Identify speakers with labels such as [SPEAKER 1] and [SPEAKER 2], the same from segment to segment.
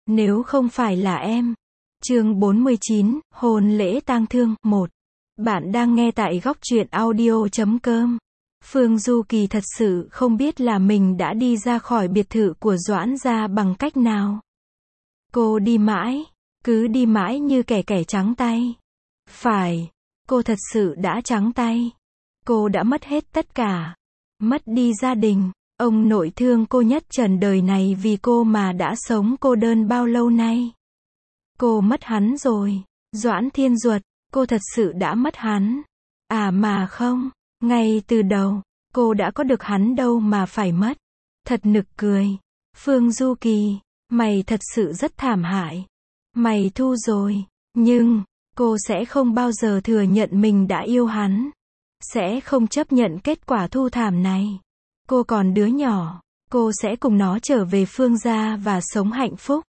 [SPEAKER 1] Nếu không phải là em. Chương 49, hôn lễ tang thương, 1. Bạn đang nghe tại góc truyện audio.com. Phương Du Kỳ thật sự không biết là mình đã đi ra khỏi biệt thự của Doãn gia bằng cách nào. Cô đi mãi, cứ đi mãi như kẻ trắng tay. Phải, cô thật sự đã trắng tay. Cô đã mất hết tất cả. Mất đi gia đình. Ông nội thương cô nhất trần đời này vì cô mà đã sống cô đơn bao lâu nay. Cô mất hắn rồi. Doãn Thiên Duật, cô thật sự đã mất hắn. À mà không, ngay từ đầu, cô đã có được hắn đâu mà phải mất. Thật nực cười. Phương Du Kỳ, mày thật sự rất thảm hại. Mày thu rồi. Nhưng, cô sẽ không bao giờ thừa nhận mình đã yêu hắn. Sẽ không chấp nhận kết quả thu thảm này. Cô còn đứa nhỏ, cô sẽ cùng nó trở về Phương gia và sống hạnh phúc.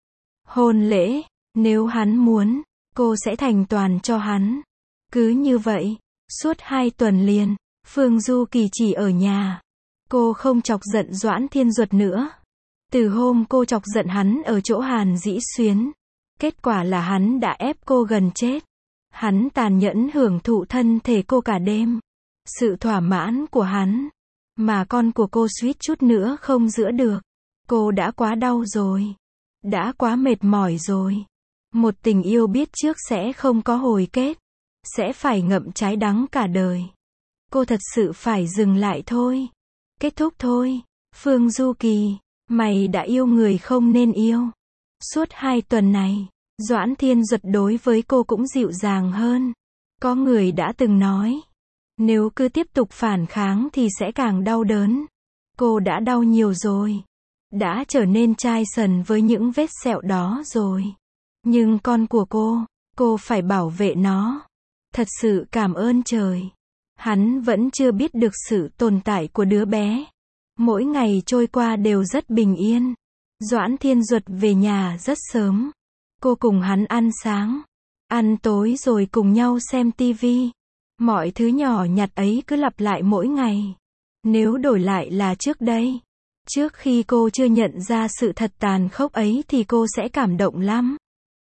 [SPEAKER 1] Hôn lễ, nếu hắn muốn, cô sẽ thành toàn cho hắn. Cứ như vậy, suốt 2 tuần liền, Phương Du Kỳ chỉ ở nhà. Cô không chọc giận Doãn Thiên Duật nữa. Từ hôm cô chọc giận hắn ở chỗ Hàn Dĩ Xuyến, kết quả là hắn đã ép cô gần chết. Hắn tàn nhẫn hưởng thụ thân thể cô cả đêm. Sự thỏa mãn của hắn, mà con của cô suýt chút nữa không giữ được. Cô đã quá đau rồi. Đã quá mệt mỏi rồi. Một tình yêu biết trước sẽ không có hồi kết. Sẽ phải ngậm trái đắng cả đời. Cô thật sự phải dừng lại thôi. Kết thúc thôi. Phương Du Kỳ, mày đã yêu người không nên yêu. Suốt 2 tuần này, Doãn Thiên Duật đối với cô cũng dịu dàng hơn. Có người đã từng nói, nếu cứ tiếp tục phản kháng thì sẽ càng đau đớn. Cô đã đau nhiều rồi. Đã trở nên chai sần với những vết sẹo đó rồi. Nhưng con của cô phải bảo vệ nó. Thật sự cảm ơn trời. Hắn vẫn chưa biết được sự tồn tại của đứa bé. Mỗi ngày trôi qua đều rất bình yên. Doãn Thiên Duật về nhà rất sớm. Cô cùng hắn ăn sáng, ăn tối rồi cùng nhau xem tivi. Mọi thứ nhỏ nhặt ấy cứ lặp lại mỗi ngày. Nếu đổi lại là trước đây, trước khi cô chưa nhận ra sự thật tàn khốc ấy thì cô sẽ cảm động lắm.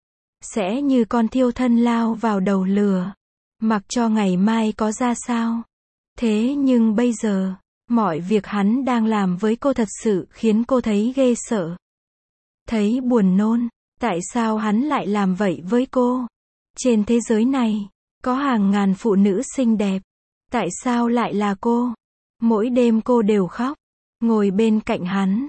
[SPEAKER 1] Sẽ như con thiêu thân lao vào đầu lửa, mặc cho ngày mai có ra sao. Thế nhưng bây giờ, mọi việc hắn đang làm với cô thật sự khiến cô thấy ghê sợ. Thấy buồn nôn. Tại sao hắn lại làm vậy với cô? Trên thế giới này, có hàng ngàn phụ nữ xinh đẹp. Tại sao lại là cô? Mỗi đêm cô đều khóc. Ngồi bên cạnh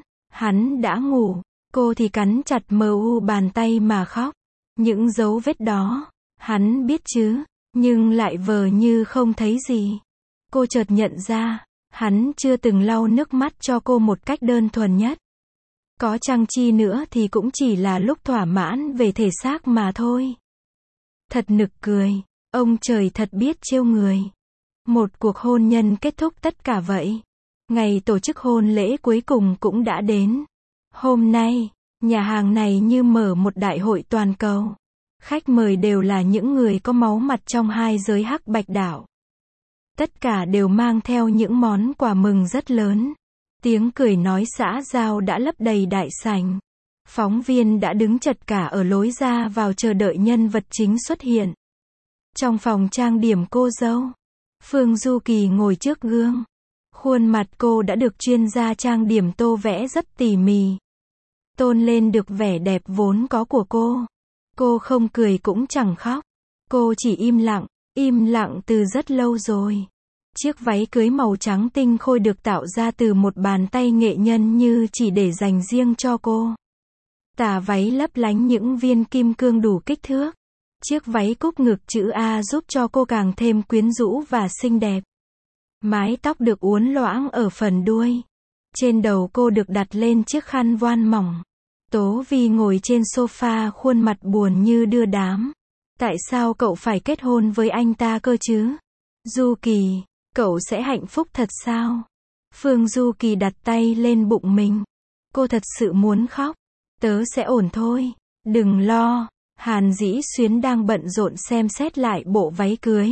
[SPEAKER 1] hắn đã ngủ. Cô thì cắn chặt bàn tay mà khóc. Những dấu vết đó, hắn biết chứ, nhưng lại vờ như không thấy gì. Cô chợt nhận ra, hắn chưa từng lau nước mắt cho cô một cách đơn thuần nhất. Có chăng chi nữa thì cũng chỉ là lúc thỏa mãn về thể xác mà thôi. Thật nực cười, ông trời thật biết trêu người. Một cuộc hôn nhân kết thúc tất cả vậy. Ngày tổ chức hôn lễ cuối cùng cũng đã đến. Hôm nay, nhà hàng này như mở một đại hội toàn cầu. Khách mời đều là những người có máu mặt trong hai giới hắc bạch đạo. Tất cả đều mang theo những món quà mừng rất lớn. Tiếng cười nói xã giao đã lấp đầy đại sảnh. Phóng viên đã đứng chật cả ở lối ra vào chờ đợi nhân vật chính xuất hiện. Trong phòng trang điểm cô dâu, Phương Du Kỳ ngồi trước gương. Khuôn mặt cô đã được chuyên gia trang điểm tô vẽ rất tỉ mỉ. Tôn lên được vẻ đẹp vốn có của cô. Cô không cười cũng chẳng khóc. Cô chỉ im lặng từ rất lâu rồi. Chiếc váy cưới màu trắng tinh khôi được tạo ra từ một bàn tay nghệ nhân như chỉ để dành riêng cho cô. Tà váy lấp lánh những viên kim cương đủ kích thước. Chiếc váy cúc ngực chữ A giúp cho cô càng thêm quyến rũ và xinh đẹp. Mái tóc được uốn loãng ở phần đuôi. Trên đầu cô được đặt lên chiếc khăn voan mỏng. Tố Vi ngồi trên sofa khuôn mặt buồn như đưa đám. Tại sao cậu phải kết hôn với anh ta cơ chứ? Du Kỳ, cậu sẽ hạnh phúc thật sao? Phương Du Kỳ đặt tay lên bụng mình. Cô thật sự muốn khóc. Tớ sẽ ổn thôi. Đừng lo. Hàn Dĩ Xuyến đang bận rộn xem xét lại bộ váy cưới.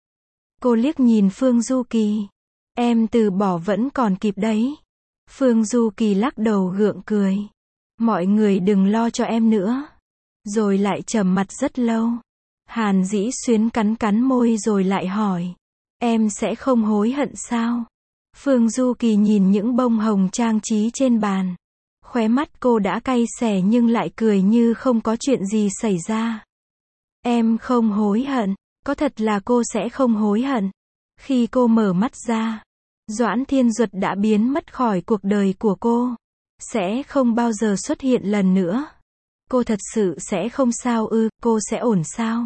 [SPEAKER 1] Cô liếc nhìn Phương Du Kỳ. Em từ bỏ vẫn còn kịp đấy. Phương Du Kỳ lắc đầu gượng cười. Mọi người đừng lo cho em nữa. Rồi lại trầm mặt rất lâu. Hàn Dĩ Xuyến cắn cắn môi rồi lại hỏi. Em sẽ không hối hận sao? Phương Du Kỳ nhìn những bông hồng trang trí trên bàn. Khóe mắt cô đã cay xè nhưng lại cười như không có chuyện gì xảy ra. Em không hối hận. Có thật là cô sẽ không hối hận. Khi cô mở mắt ra, Doãn Thiên Duật đã biến mất khỏi cuộc đời của cô. Sẽ không bao giờ xuất hiện lần nữa. Cô thật sự sẽ không sao ư? Cô sẽ ổn sao?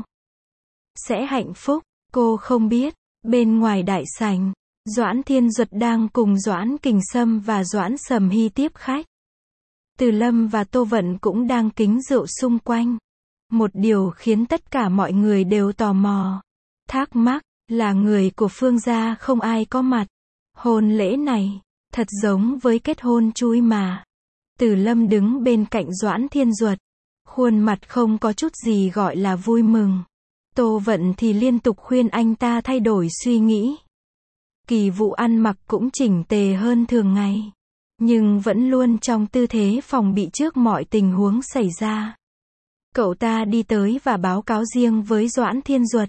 [SPEAKER 1] Sẽ hạnh phúc? Cô không biết. Bên ngoài đại sảnh, Doãn Thiên Duật đang cùng Doãn Kình Sâm và Doãn Sầm Hy tiếp khách. Từ Lâm và Tô Vận cũng đang kính rượu xung quanh. Một điều khiến tất cả mọi người đều tò mò, thắc mắc, là người của Phương gia không ai có mặt. Hôn lễ này, thật giống với kết hôn chui mà. Từ Lâm đứng bên cạnh Doãn Thiên Duật. Khuôn mặt không có chút gì gọi là vui mừng. Tô Vận thì liên tục khuyên anh ta thay đổi suy nghĩ. Kỳ Vũ ăn mặc cũng chỉnh tề hơn thường ngày. Nhưng vẫn luôn trong tư thế phòng bị trước mọi tình huống xảy ra. Cậu ta đi tới và báo cáo riêng với Doãn Thiên Duật.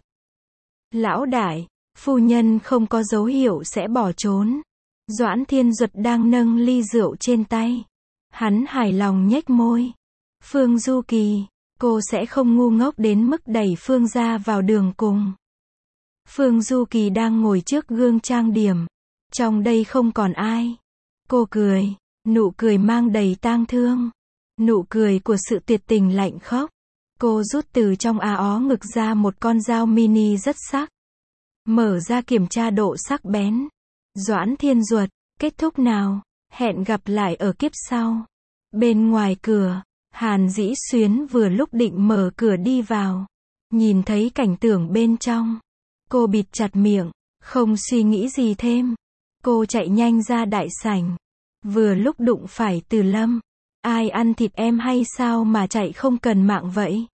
[SPEAKER 1] Lão đại, phu nhân không có dấu hiệu sẽ bỏ trốn. Doãn Thiên Duật đang nâng ly rượu trên tay. Hắn hài lòng nhếch môi. Phương Du Kỳ, cô sẽ không ngu ngốc đến mức đẩy Phương gia vào đường cùng. Phương Du Kỳ đang ngồi trước gương trang điểm. Trong đây không còn ai. Cô cười, nụ cười mang đầy tang thương. Nụ cười của sự tuyệt tình lạnh khốc. Cô rút từ trong áo ngực ra một con dao mini rất sắc. Mở ra kiểm tra độ sắc bén. Doãn Thiên Duật, kết thúc nào? Hẹn gặp lại ở kiếp sau. Bên ngoài cửa, Hàn Dĩ Xuyến vừa lúc định mở cửa đi vào. Nhìn thấy cảnh tượng bên trong. Cô bịt chặt miệng, không suy nghĩ gì thêm. Cô chạy nhanh ra đại sảnh. Vừa lúc đụng phải Từ Lâm. Ai ăn thịt em hay sao mà chạy không cần mạng vậy?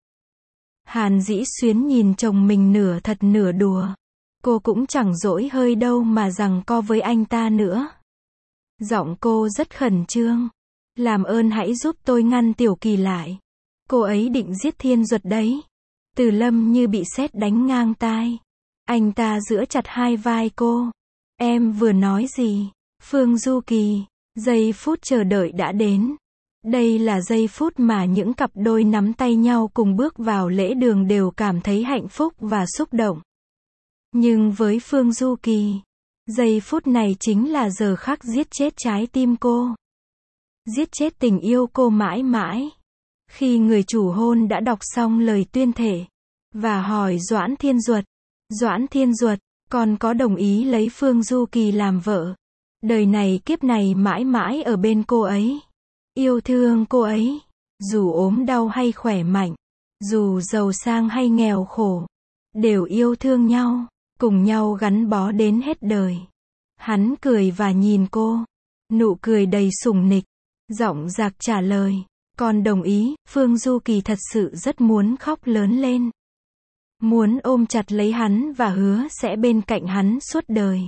[SPEAKER 1] Hàn Dĩ Xuyến nhìn chồng mình nửa thật nửa đùa. Cô cũng chẳng dỗi hơi đâu mà giằng co với anh ta nữa. Giọng cô rất khẩn trương. Làm ơn hãy giúp tôi ngăn Tiểu Kỳ lại. Cô ấy định giết Thiên Duật đấy. Từ Lâm như bị sét đánh ngang tai. Anh ta gigiữa chặt hai vai cô. Em vừa nói gì? Phương Du Kỳ, giây phút chờ đợi đã đến. Đây là giây phút mà những cặp đôi nắm tay nhau cùng bước vào lễ đường đều cảm thấy hạnh phúc và xúc động. Nhưng với Phương Du Kỳ, giây phút này chính là giờ khắc giết chết trái tim cô. Giết chết tình yêu cô mãi mãi. Khi người chủ hôn đã đọc xong lời tuyên thệ và hỏi Doãn Thiên Duật, Doãn Thiên Duật, con có đồng ý lấy Phương Du Kỳ làm vợ? Đời này kiếp này mãi mãi ở bên cô ấy. Yêu thương cô ấy. Dù ốm đau hay khỏe mạnh. Dù giàu sang hay nghèo khổ. Đều yêu thương nhau. Cùng nhau gắn bó đến hết đời. Hắn cười và nhìn cô. Nụ cười đầy sủng nịch. Giọng dạc trả lời. Con đồng ý. Phương Du Kỳ thật sự rất muốn khóc lớn lên. Muốn ôm chặt lấy hắn và hứa sẽ bên cạnh hắn suốt đời.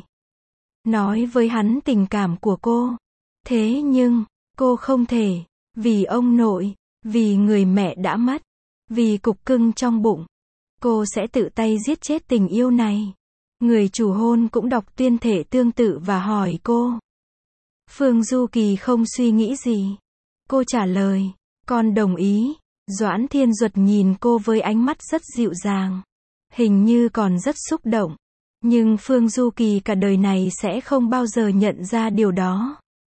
[SPEAKER 1] Nói với hắn tình cảm của cô. Thế nhưng, cô không thể. Vì ông nội, vì người mẹ đã mất, vì cục cưng trong bụng. Cô sẽ tự tay giết chết tình yêu này. Người chủ hôn cũng đọc tuyên thệ tương tự và hỏi cô. Phương Du Kỳ không suy nghĩ gì. Cô trả lời, con đồng ý. Doãn Thiên Duật nhìn cô với ánh mắt rất dịu dàng. Hình như còn rất xúc động. Nhưng Phương Du Kỳ cả đời này sẽ không bao giờ nhận ra điều đó.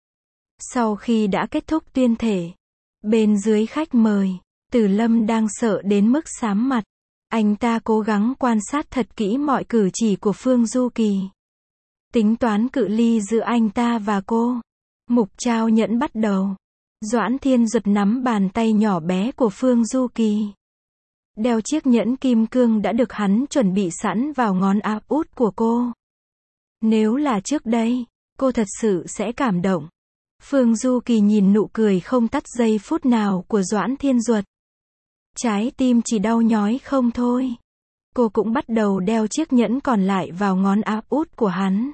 [SPEAKER 1] Sau khi đã kết thúc tuyên thệ, bên dưới khách mời, Từ Lâm đang sợ đến mức xám mặt. Anh ta cố gắng quan sát thật kỹ mọi cử chỉ của Phương Du Kỳ. Tính toán cự ly giữa anh ta và cô. Mục trao nhẫn bắt đầu. Doãn Thiên Duật nắm bàn tay nhỏ bé của Phương Du Kỳ. Đeo chiếc nhẫn kim cương đã được hắn chuẩn bị sẵn vào ngón áp út của cô. Nếu là trước đây, cô thật sự sẽ cảm động. Phương Du Kỳ nhìn nụ cười không tắt giây phút nào của Doãn Thiên Duật. Trái tim chỉ đau nhói không thôi. Cô cũng bắt đầu đeo chiếc nhẫn còn lại vào ngón áp út của hắn.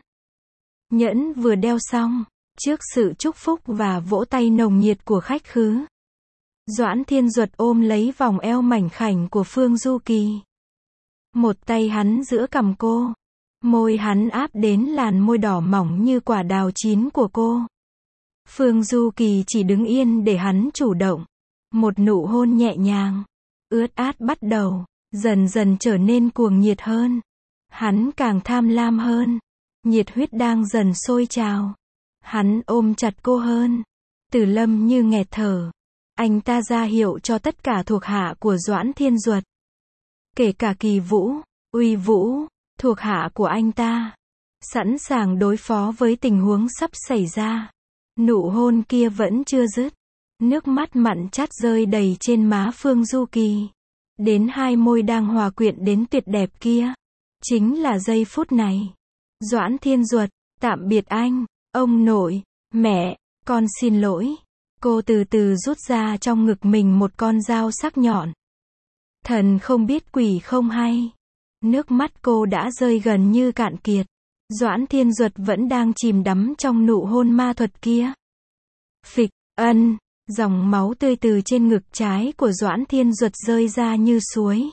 [SPEAKER 1] Nhẫn vừa đeo xong, trước sự chúc phúc và vỗ tay nồng nhiệt của khách khứa, Doãn Thiên Duật ôm lấy vòng eo mảnh khảnh của Phương Du Kỳ. Một tay hắn giữa cằm cô. Môi hắn áp đến làn môi đỏ mỏng như quả đào chín của cô. Phương Du Kỳ chỉ đứng yên để hắn chủ động. Một nụ hôn nhẹ nhàng, ướt át bắt đầu, dần dần trở nên cuồng nhiệt hơn. Hắn càng tham lam hơn. Nhiệt huyết đang dần sôi trào. Hắn ôm chặt cô hơn. Từ Lâm như nghẹt thở. Anh ta ra hiệu cho tất cả thuộc hạ của Doãn Thiên Duật. Kể cả Kỳ Vũ, Uy Vũ, thuộc hạ của anh ta. Sẵn sàng đối phó với tình huống sắp xảy ra. Nụ hôn kia vẫn chưa dứt. Nước mắt mặn chát rơi đầy trên má Phương Du Kỳ. Đến hai môi đang hòa quyện đến tuyệt đẹp kia. Chính là giây phút này. Doãn Thiên Duật, tạm biệt anh, ông nội, mẹ, con xin lỗi. Cô từ từ rút ra trong ngực mình một con dao sắc nhọn. Thần không biết quỷ không hay. Nước mắt cô đã rơi gần như cạn kiệt. Doãn Thiên Duật vẫn đang chìm đắm trong nụ hôn ma thuật kia. Phịch, ân, dòng máu tươi từ trên ngực trái của Doãn Thiên Duật rơi ra như suối.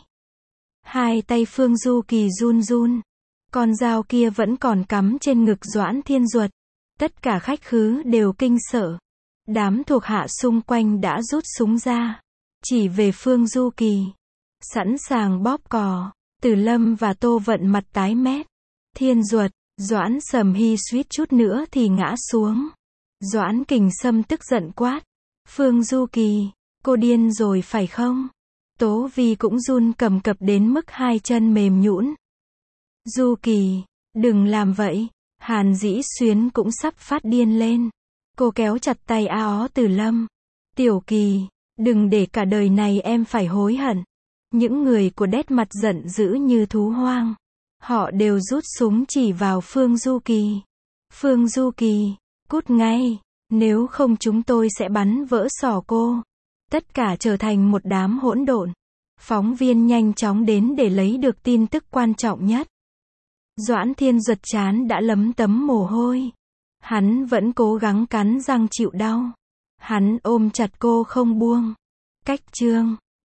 [SPEAKER 1] Hai tay Phương Du Kỳ run run. Con dao kia vẫn còn cắm trên ngực Doãn Thiên Duật. Tất cả khách khứ đều kinh sợ. Đám thuộc hạ xung quanh đã rút súng ra. Chỉ về Phương Du Kỳ. Sẵn sàng bóp cò. Từ Lâm và Tô Vận mặt tái mét. Thiên Duật, Doãn Sầm Hy suýt chút nữa thì ngã xuống. Doãn Kình Sâm tức giận quát. Phương Du Kỳ, cô điên rồi phải không? Tố Vi cũng run cầm cập đến mức hai chân mềm nhũn. Du Kỳ, đừng làm vậy. Hàn Dĩ Xuyến cũng sắp phát điên lên. Cô kéo chặt tay A Ó Từ Lâm. Tiểu Kỳ, đừng để cả đời này em phải hối hận. Những người của đét mặt giận dữ như thú hoang. Họ đều rút súng chỉ vào Phương Du Kỳ. Phương Du Kỳ, cút ngay. Nếu không chúng tôi sẽ bắn vỡ sọ cô. Tất cả trở thành một đám hỗn độn. Phóng viên nhanh chóng đến để lấy được tin tức quan trọng nhất. Doãn Thiên Duật trán đã lấm tấm mồ hôi. Hắn vẫn cố gắng cắn răng chịu đau. Hắn ôm chặt cô không buông. Cách chương